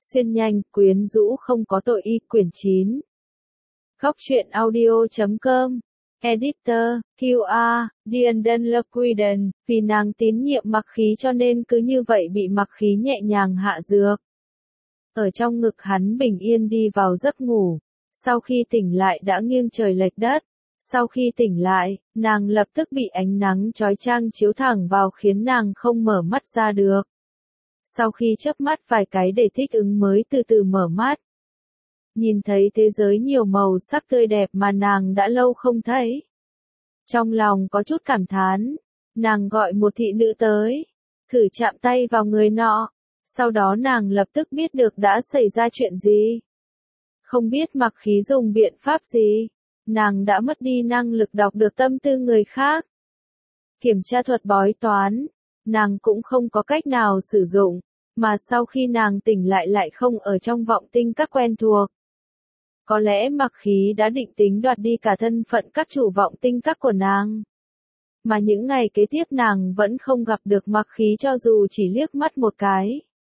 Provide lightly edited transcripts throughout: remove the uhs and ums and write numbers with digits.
Xuyên nhanh, quyến rũ không có tội y quyển 9. Góc truyện audio.com. Editor, QR, Dianden Lequiden, vì nàng tín nhiệm Mặc Khí cho nên cứ như vậy bị Mặc Khí nhẹ nhàng hạ dược. Ở trong ngực hắn bình yên đi vào giấc ngủ, sau khi tỉnh lại đã nghiêng trời lệch đất. Sau khi tỉnh lại, nàng lập tức bị ánh nắng chói chang chiếu thẳng vào khiến nàng không mở mắt ra được. Sau khi chớp mắt vài cái để thích ứng mới từ từ mở mắt. Nhìn thấy thế giới nhiều màu sắc tươi đẹp mà nàng đã lâu không thấy. Trong lòng có chút cảm thán, nàng gọi một thị nữ tới, thử chạm tay vào người nọ, sau đó nàng lập tức biết được đã xảy ra chuyện gì. Không biết Mặc Khí dùng biện pháp gì, nàng đã mất đi năng lực đọc được tâm tư người khác. Kiểm tra thuật bói toán, nàng cũng không có cách nào sử dụng, mà sau khi nàng tỉnh lại không ở trong vọng tinh các quen thuộc. Có lẽ Mặc Khí đã định tính đoạt đi cả thân phận các chủ vọng tinh các của nàng. Mà những ngày kế tiếp nàng vẫn không gặp được Mặc Khí cho dù chỉ liếc mắt một cái.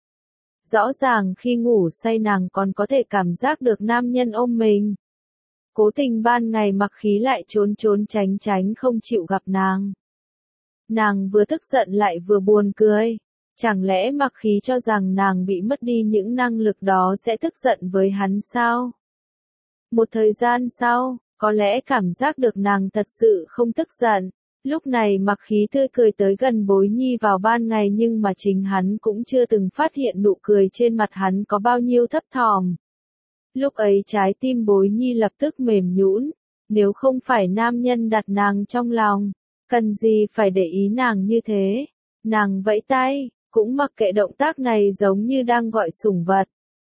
Rõ ràng khi ngủ say nàng còn có thể cảm giác được nam nhân ôm mình. Cố tình ban ngày Mặc Khí lại trốn tránh không chịu gặp nàng. Nàng vừa tức giận lại vừa buồn cười. Chẳng lẽ Mặc Khí cho rằng nàng bị mất đi những năng lực đó sẽ tức giận với hắn sao? Một thời gian sau, có lẽ cảm giác được nàng thật sự không tức giận. Lúc này Mặc Khí tươi cười tới gần Bối Nhi vào ban ngày nhưng mà chính hắn cũng chưa từng phát hiện nụ cười trên mặt hắn có bao nhiêu thấp thỏm. Lúc ấy trái tim Bối Nhi lập tức mềm nhũn, nếu không phải nam nhân đặt nàng trong lòng, cần gì phải để ý nàng như thế. Nàng vẫy tay, cũng mặc kệ động tác này giống như đang gọi sủng vật.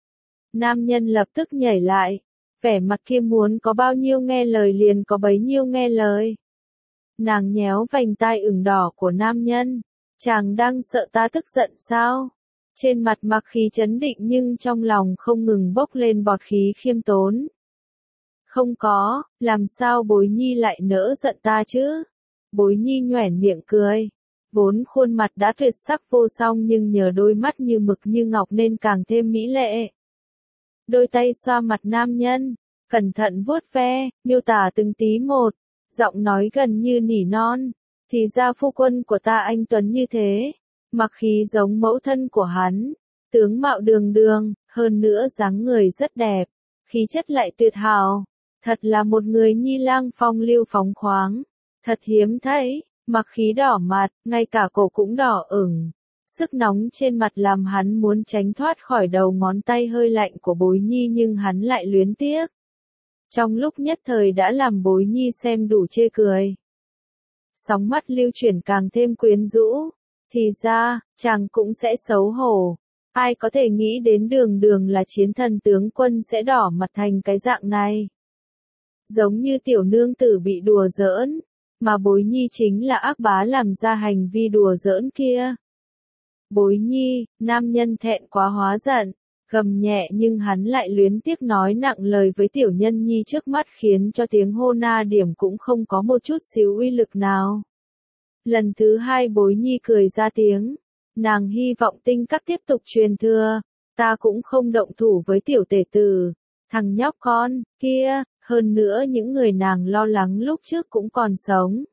Nam nhân lập tức nhảy lại, vẻ mặt kia muốn có bao nhiêu nghe lời liền có bấy nhiêu nghe lời. Nàng nhéo vành tai ửng đỏ của nam nhân, chàng đang sợ ta tức giận sao? Trên mặt Mặc Khí trấn định nhưng trong lòng không ngừng bốc lên bọt khí khiêm tốn. Không có, làm sao Bối Nhi lại nỡ giận ta chứ? Bối Nhi nhoẻn miệng cười. Vốn khuôn mặt đã tuyệt sắc vô song nhưng nhờ đôi mắt như mực như ngọc nên càng thêm mỹ lệ. Đôi tay xoa mặt nam nhân, cẩn thận vuốt ve, miêu tả từng tí một, giọng nói gần như nỉ non. Thì ra phu quân của ta anh tuấn như thế, Mặc Khí giống mẫu thân của hắn, tướng mạo đường đường, hơn nữa dáng người rất đẹp, khí chất lại tuyệt hảo, thật là một người nhi lang phong lưu phóng khoáng, thật hiếm thấy. Mặc Khí đỏ mặt, ngay cả cổ cũng đỏ ửng. Sức nóng trên mặt làm hắn muốn tránh thoát khỏi đầu ngón tay hơi lạnh của Bối Nhi nhưng hắn lại luyến tiếc. Trong lúc nhất thời đã làm Bối Nhi xem đủ chê cười. Sóng mắt lưu chuyển càng thêm quyến rũ. Thì ra, chàng cũng sẽ xấu hổ. Ai có thể nghĩ đến đường là chiến thần tướng quân sẽ đỏ mặt thành cái dạng này. Giống như tiểu nương tử bị đùa giỡn. Mà Bối Nhi chính là ác bá làm ra hành vi đùa giỡn kia. Bối Nhi, nam nhân thẹn quá hóa giận, gầm nhẹ nhưng hắn lại luyến tiếc nói nặng lời với tiểu nhân nhi trước mắt khiến cho tiếng hô na điểm cũng không có một chút xíu uy lực nào. Lần thứ hai Bối Nhi cười ra tiếng, nàng hy vọng tinh các tiếp tục truyền thừa, ta cũng không động thủ với tiểu tể tử, thằng nhóc con, kia. Hơn nữa những người nàng lo lắng lúc trước cũng còn sống.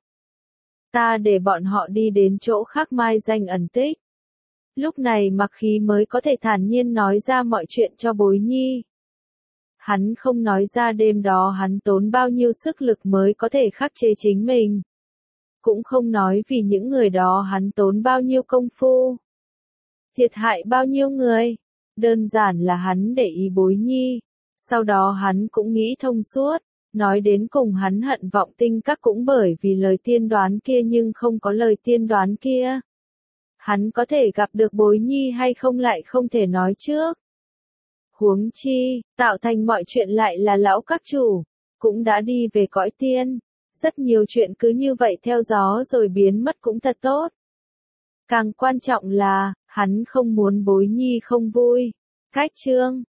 Ta để bọn họ đi đến chỗ khác mai danh ẩn tích. Lúc này Mặc Khí mới có thể thản nhiên nói ra mọi chuyện cho Bối Nhi. Hắn không nói ra đêm đó hắn tốn bao nhiêu sức lực mới có thể khắc chế chính mình. Cũng không nói vì những người đó hắn tốn bao nhiêu công phu. Thiệt hại bao nhiêu người. Đơn giản là hắn để ý Bối Nhi. Sau đó hắn cũng nghĩ thông suốt, nói đến cùng hắn hận vọng tinh các cũng bởi vì lời tiên đoán kia nhưng không có lời tiên đoán kia. Hắn có thể gặp được Bối Nhi hay không lại không thể nói trước. Huống chi, tạo thành mọi chuyện lại là lão các chủ, cũng đã đi về cõi tiên. Rất nhiều chuyện cứ như vậy theo gió rồi biến mất cũng thật tốt. Càng quan trọng là, hắn không muốn Bối Nhi không vui. Cách chương